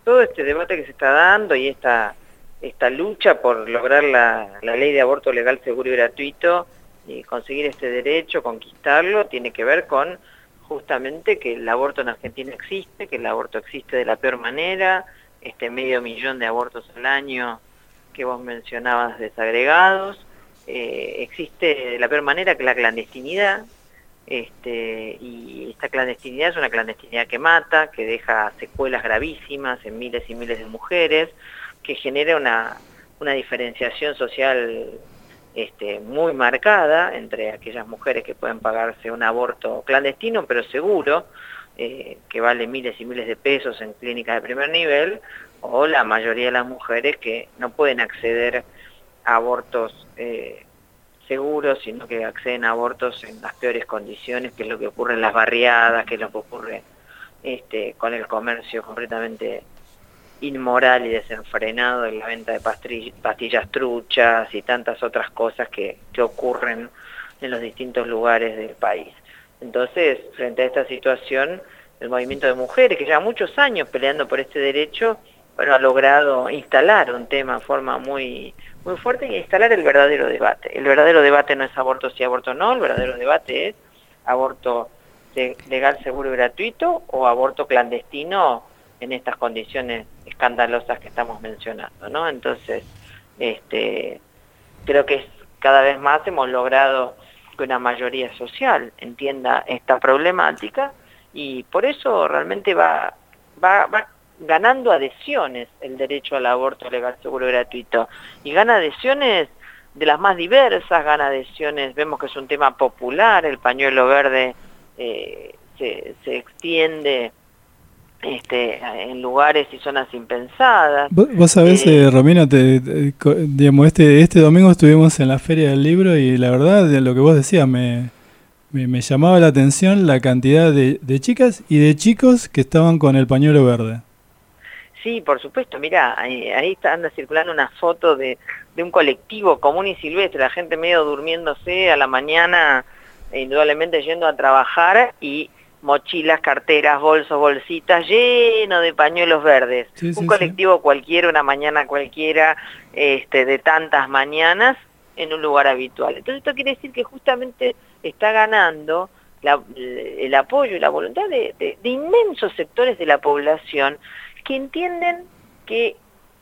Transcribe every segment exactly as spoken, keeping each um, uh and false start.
todo este debate que se está dando y esta, esta lucha por lograr la, la ley de aborto legal, seguro y gratuito y conseguir este derecho, conquistarlo, tiene que ver con justamente que el aborto en Argentina existe, que el aborto existe de la peor manera, este medio millón de abortos al año que vos mencionabas desagregados, eh, existe de la peor manera que la clandestinidad, este, y esta clandestinidad es una clandestinidad que mata, que deja secuelas gravísimas en miles y miles de mujeres, que genera una, una diferenciación social este, muy marcada entre aquellas mujeres que pueden pagarse un aborto clandestino pero seguro, eh, que vale miles y miles de pesos en clínicas de primer nivel, o la mayoría de las mujeres que no pueden acceder a abortos eh, seguros, sino que acceden a abortos en las peores condiciones, que es lo que ocurre en las barriadas, que es lo que ocurre este, con el comercio completamente inmoral y desenfrenado en la venta de pastillas truchas y tantas otras cosas que, que ocurren en los distintos lugares del país. Entonces, frente a esta situación, el movimiento de mujeres, que lleva muchos años peleando por este derecho, bueno, ha logrado instalar un tema de forma muy, muy fuerte y instalar el verdadero debate. El verdadero debate no es aborto sí, aborto no, el verdadero debate es aborto legal, seguro y gratuito o aborto clandestino en estas condiciones escandalosas que estamos mencionando, ¿no? Entonces, este, creo que es, cada vez más hemos logrado que una mayoría social entienda esta problemática y por eso realmente va, va, va ganando adhesiones el derecho al aborto legal, seguro y gratuito. Y gana adhesiones de las más diversas, gana adhesiones, vemos que es un tema popular, el pañuelo verde eh, se, se extiende este, en lugares y zonas impensadas. Vos, vos sabés, Eh, eh, Romina, te, te- co- digamos, este, este domingo estuvimos en la Feria del Libro y la verdad, de lo que vos decías, me, me, me llamaba la atención la cantidad de, de chicas y de chicos que estaban con el pañuelo verde. Sí, por supuesto, mirá, ahí, ahí está, anda circulando una foto de, de un colectivo común y silvestre, la gente medio durmiéndose a la mañana, e indudablemente yendo a trabajar, y mochilas, carteras, bolsos, bolsitas, lleno de pañuelos verdes. Sí, Un sí, sí. colectivo cualquiera, una mañana cualquiera, este, de tantas mañanas, en un lugar habitual. Entonces esto quiere decir que justamente está ganando la, el apoyo y la voluntad de, de, de inmensos sectores de la población que entienden que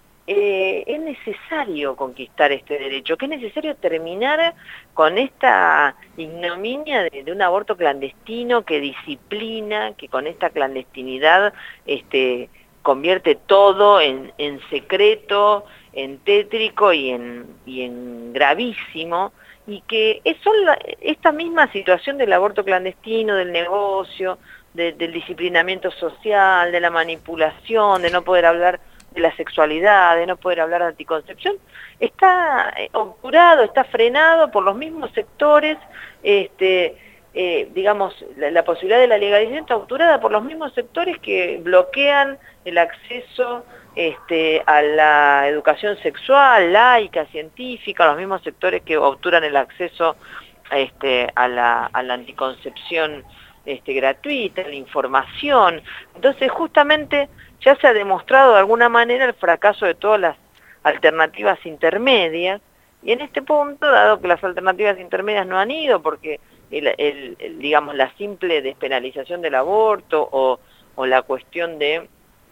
eh, es necesario conquistar este derecho, que es necesario terminar con esta ignominia de, de un aborto clandestino que disciplina, que con esta clandestinidad este, convierte todo en, en secreto, en tétrico y en, y en gravísimo, y que es la, esta misma situación del aborto clandestino, del negocio, de, del disciplinamiento social, de la manipulación, de no poder hablar de la sexualidad, de no poder hablar de anticoncepción, está obturado, está frenado por los mismos sectores, este, eh, digamos, la, la posibilidad de la legalización está obturada por los mismos sectores que bloquean el acceso este, a la educación sexual, laica, científica, los mismos sectores que obturan el acceso este, a, la, a la anticoncepción este, gratuita, la información. Entonces, justamente ya se ha demostrado de alguna manera el fracaso de todas las alternativas intermedias, y en este punto, dado que las alternativas intermedias no han ido, porque el, el, el, digamos, la simple despenalización del aborto o, o la cuestión de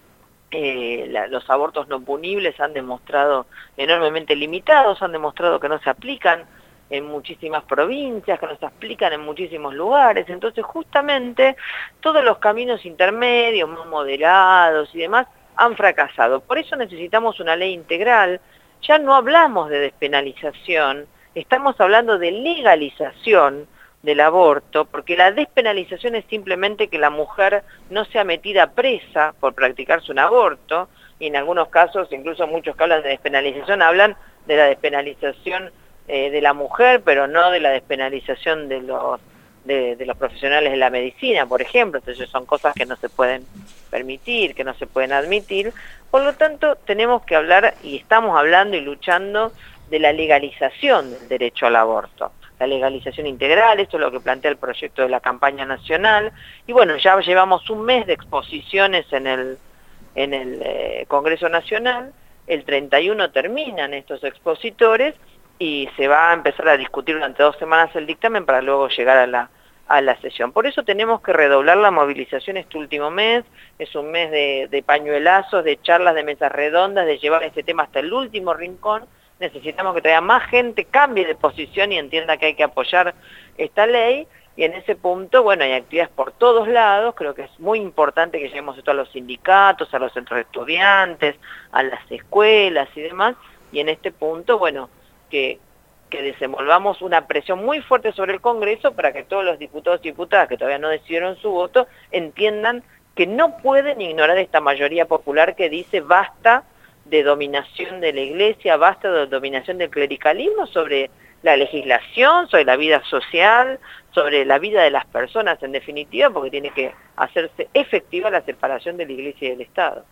eh, la, los abortos no punibles han demostrado enormemente limitados, han demostrado que no se aplican en muchísimas provincias, que no se aplican en muchísimos lugares. Entonces justamente todos los caminos intermedios, más moderados y demás, han fracasado. Por eso necesitamos una ley integral. Ya no hablamos de despenalización, estamos hablando de legalización del aborto, porque la despenalización es simplemente que la mujer no sea metida presa por practicarse un aborto, y en algunos casos, incluso muchos que hablan de despenalización, hablan de la despenalización Eh, de la mujer, pero no de la despenalización de los, de, de los profesionales de la medicina, por ejemplo. Entonces son cosas que no se pueden permitir, que no se pueden admitir. Por lo tanto, tenemos que hablar, y estamos hablando y luchando, de la legalización del derecho al aborto. La legalización integral, esto es lo que plantea el proyecto de la campaña nacional. Y bueno, ya llevamos un mes de exposiciones en el en el eh, Congreso Nacional. El treinta y uno terminan estos expositores y se va a empezar a discutir durante dos semanas el dictamen para luego llegar a la, a la sesión. Por eso tenemos que redoblar la movilización este último mes. Es un mes de, de pañuelazos, de charlas, de mesas redondas, de llevar este tema hasta el último rincón. Necesitamos que todavía más gente cambie de posición y entienda que hay que apoyar esta ley. Y en ese punto, bueno, hay actividades por todos lados. Creo que es muy importante que lleguemos esto a los sindicatos, a los centros de estudiantes, a las escuelas y demás. Y en este punto, bueno, que, que desenvolvamos una presión muy fuerte sobre el Congreso para que todos los diputados y diputadas que todavía no decidieron su voto entiendan que no pueden ignorar esta mayoría popular que dice basta de dominación de la Iglesia, basta de dominación del clericalismo sobre la legislación, sobre la vida social, sobre la vida de las personas en definitiva, porque tiene que hacerse efectiva la separación de la Iglesia y del Estado.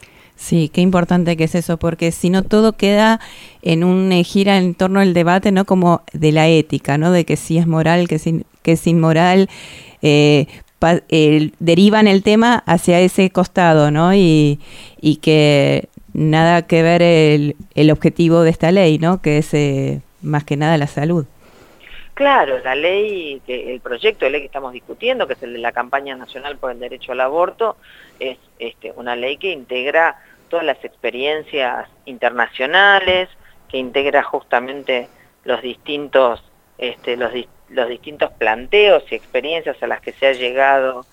Sí, qué importante que es eso, porque si no todo queda en un eh, gira en torno al debate, ¿no? Como de la ética, ¿no? De que si es moral, que si que es inmoral, eh, pa, eh, derivan el tema hacia ese costado, ¿no? Y, y que nada que ver el, el objetivo de esta ley, ¿no? Que es eh, más que nada la salud. Claro, la ley, que el proyecto de ley que estamos discutiendo, que es el de la campaña nacional por el derecho al aborto, es este, una ley que integra todas las experiencias internacionales, que integra justamente los distintos, este, los, los distintos planteos y experiencias a las que se ha llegado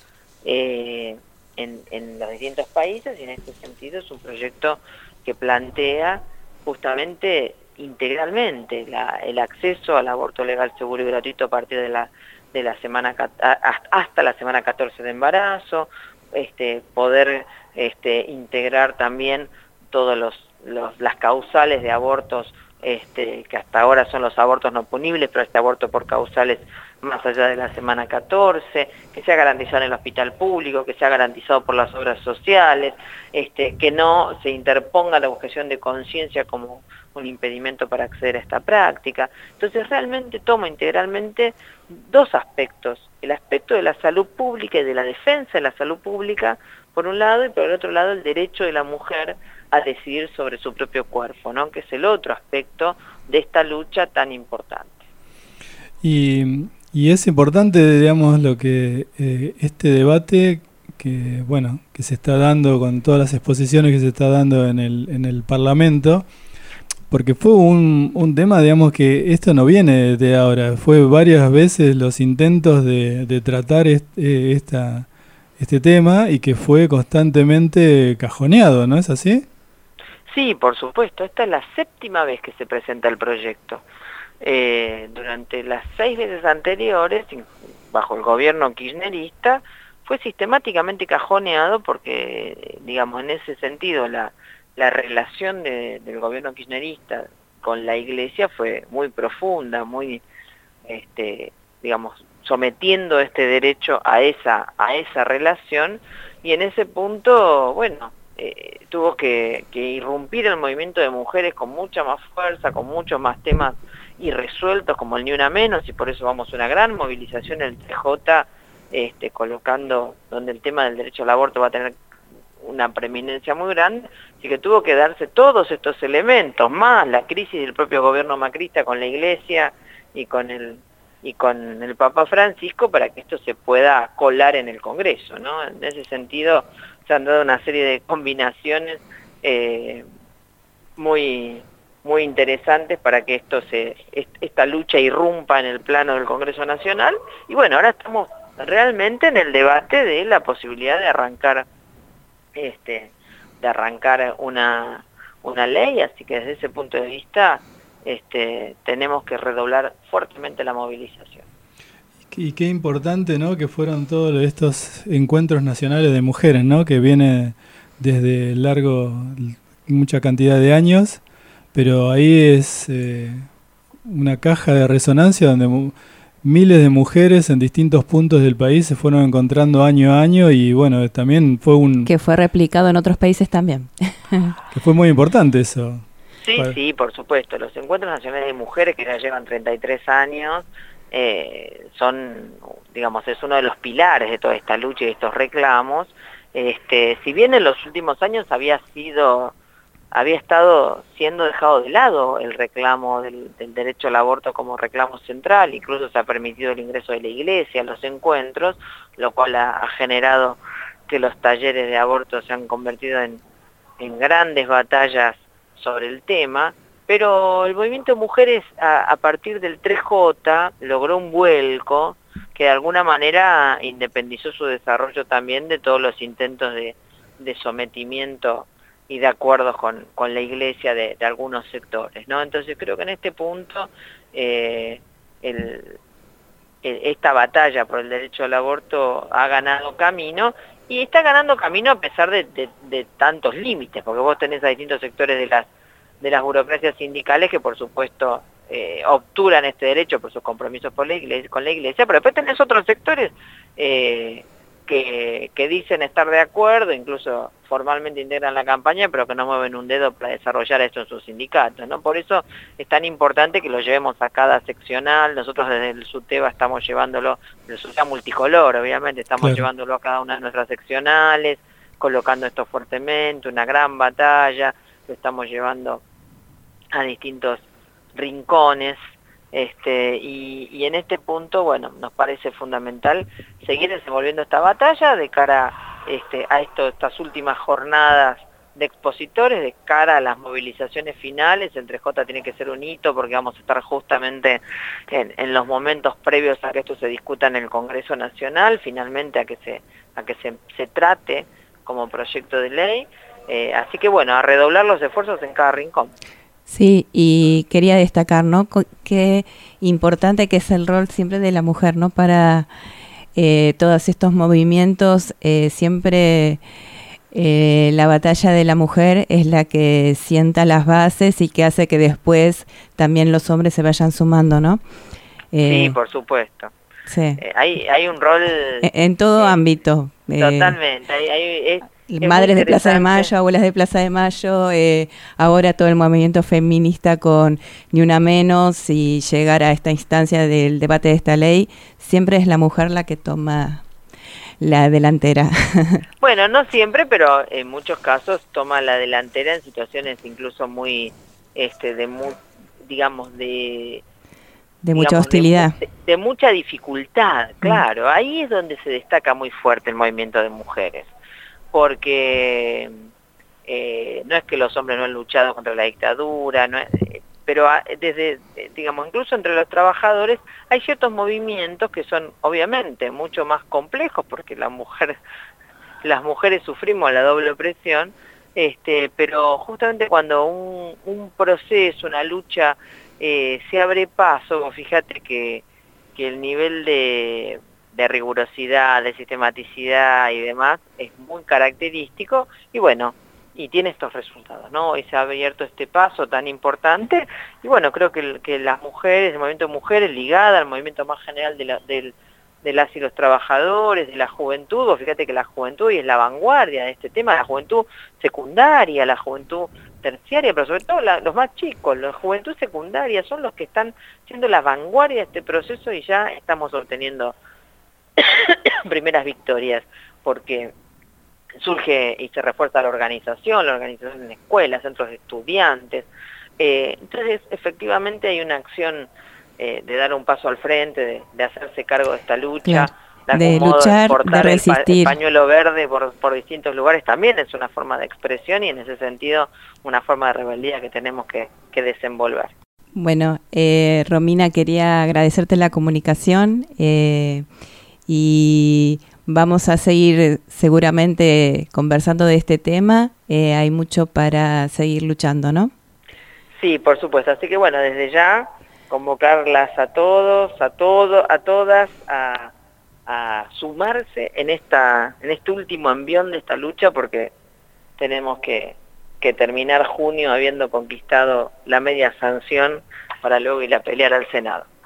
eh, en, en los distintos países, y en este sentido es un proyecto que plantea justamente integralmente la, el acceso al aborto legal, seguro y gratuito a partir de la, de la semana hasta la semana catorce de embarazo, este, poder este, integrar también todos los, los las causales de abortos este, que hasta ahora son los abortos no punibles, pero este aborto por causales más allá de la semana catorce, que sea garantizado en el hospital público, que sea garantizado por las obras sociales, este, que no se interponga la objeción de conciencia como un impedimento para acceder a esta práctica. Entonces realmente toma integralmente dos aspectos, el aspecto de la salud pública y de la defensa de la salud pública, por un lado, y por el otro lado el derecho de la mujer a decidir sobre su propio cuerpo, ¿no? Que es el otro aspecto de esta lucha tan importante. Y, y es importante, digamos, lo que eh, este debate que, bueno, que se está dando con todas las exposiciones que se está dando en el, en el Parlamento, porque fue un, un tema, digamos, que esto no viene de ahora, fue varias veces los intentos de, de tratar este, esta, este tema y que fue constantemente cajoneado, ¿no es así? Sí, por supuesto, esta es la séptima vez que se presenta el proyecto. Eh, durante las seis veces anteriores, bajo el gobierno kirchnerista, fue sistemáticamente cajoneado porque, digamos, en ese sentido, la, la relación de, del gobierno kirchnerista con la Iglesia fue muy profunda, muy, este, digamos, sometiendo este derecho a esa, a esa relación, y en ese punto, bueno, eh, tuvo que, que irrumpir el movimiento de mujeres con mucha más fuerza, con muchos más temas irresueltos como el Ni Una Menos, y por eso vamos a una gran movilización en el T J, este, colocando donde el tema del derecho al aborto va a tener una preeminencia muy grande, así que tuvo que darse todos estos elementos, más la crisis del propio gobierno macrista con la Iglesia y con el y con el Papa Francisco para que esto se pueda colar en el Congreso, ¿no? En ese sentido se han dado una serie de combinaciones eh, muy muy interesantes para que esto se esta lucha irrumpa en el plano del Congreso Nacional, y bueno, ahora estamos realmente en el debate de la posibilidad de arrancar este de arrancar una una ley, así que desde ese punto de vista este tenemos que redoblar fuertemente la movilización. Y qué importante, ¿no?, que fueron todos estos encuentros nacionales de mujeres, ¿no?, que viene desde largo, mucha cantidad de años, pero ahí es eh, una caja de resonancia donde mu miles de mujeres en distintos puntos del país se fueron encontrando año a año, y bueno, también fue un... Que fue replicado en otros países también. Que fue muy importante eso. Sí, para... sí, por supuesto. Los encuentros nacionales de mujeres, que ya llevan treinta y tres años, eh, son, digamos, es uno de los pilares de toda esta lucha y de estos reclamos, este, si bien en los últimos años había sido, había estado siendo dejado de lado el reclamo del, del derecho al aborto como reclamo central, incluso se ha permitido el ingreso de la iglesia a los encuentros, lo cual ha, ha generado que los talleres de aborto se han convertido en, en grandes batallas sobre el tema, pero el movimiento de mujeres a, a partir del tres J logró un vuelco que de alguna manera independizó su desarrollo también de todos los intentos de, de sometimiento y de acuerdos con, con la iglesia de, de algunos sectores, ¿no? Entonces creo que en este punto eh, el, el, esta batalla por el derecho al aborto ha ganado camino, y está ganando camino a pesar de, de, de tantos límites, porque vos tenés a distintos sectores de las de las burocracias sindicales que por supuesto eh, obturan este derecho por sus compromisos por la iglesia, con la iglesia, pero después tenés otros sectores eh, que, que dicen estar de acuerdo, incluso formalmente integran la campaña, pero que no mueven un dedo para desarrollar esto en sus sindicatos, ¿no? Por eso es tan importante que lo llevemos a cada seccional. Nosotros desde el SUTEBA estamos llevándolo, el SUTEBA multicolor, obviamente, estamos claro. llevándolo a cada una de nuestras seccionales, colocando esto fuertemente, una gran batalla, lo estamos llevando a distintos rincones, este, y, y en este punto, bueno, nos parece fundamental seguir desenvolviendo esta batalla de cara este, a esto, estas últimas jornadas de expositores, de cara a las movilizaciones finales. El tres J tiene que ser un hito porque vamos a estar justamente en, en los momentos previos a que esto se discuta en el Congreso Nacional, finalmente a que se, a que se, se trate como proyecto de ley, eh, así que bueno, a redoblar los esfuerzos en cada rincón. Sí, y quería destacar, ¿no?, qué importante que es el rol siempre de la mujer, ¿no?, para eh, todos estos movimientos. Eh, siempre eh, la batalla de la mujer es la que sienta las bases y que hace que después también los hombres se vayan sumando, ¿no? Eh, sí, por supuesto. Sí. Eh, hay, hay un rol... En, en todo eh, ámbito. Totalmente. Hay, hay, es, Madres de Plaza de Mayo, abuelas de Plaza de Mayo, eh, ahora todo el movimiento feminista con Ni Una Menos, y llegar a esta instancia del debate de esta ley, siempre es la mujer la que toma la delantera. Bueno, no siempre, pero en muchos casos toma la delantera en situaciones incluso muy, este, de mu digamos, de... De digamos, mucha hostilidad. De, de mucha dificultad, claro. Mm. Ahí es donde se destaca muy fuerte el movimiento de mujeres. Porque eh, no es que los hombres no han luchado contra la dictadura, no es, eh, pero a, desde, eh, digamos, incluso entre los trabajadores hay ciertos movimientos que son obviamente mucho más complejos, porque la mujer, las mujeres sufrimos la doble opresión, este, pero justamente cuando un, un proceso, una lucha eh, se abre paso, fíjate que, que el nivel de... de rigurosidad, de sistematicidad y demás, es muy característico, y bueno, y tiene estos resultados, ¿no? Hoy se ha abierto este paso tan importante, y bueno, creo que, que las mujeres, el movimiento de mujeres, ligada al movimiento más general de, la, de, de las y los trabajadores, de la juventud, o fíjate que la juventud hoy es la vanguardia de este tema, la juventud secundaria, la juventud terciaria, pero sobre todo la, los más chicos, la juventud secundaria, son los que están siendo la vanguardia de este proceso, y ya estamos obteniendo primeras victorias, porque surge y se refuerza la organización, la organización en escuelas, centros de estudiantes. Eh, entonces, efectivamente hay una acción eh, de dar un paso al frente, de, de hacerse cargo de esta lucha, claro, de, de luchar, de, de resistir. El, pa el pañuelo verde por, por distintos lugares también es una forma de expresión, y en ese sentido una forma de rebeldía que tenemos que, que desenvolver. Bueno, eh, Romina, quería agradecerte la comunicación, eh, y vamos a seguir seguramente conversando de este tema. Eh, hay mucho para seguir luchando, ¿no? Sí, por supuesto. Así que bueno, desde ya convocarlas a todos, a todo, a todas a, a sumarse en esta, en este último envión de esta lucha, porque tenemos que, que terminar junio habiendo conquistado la media sanción para luego ir a pelear al Senado.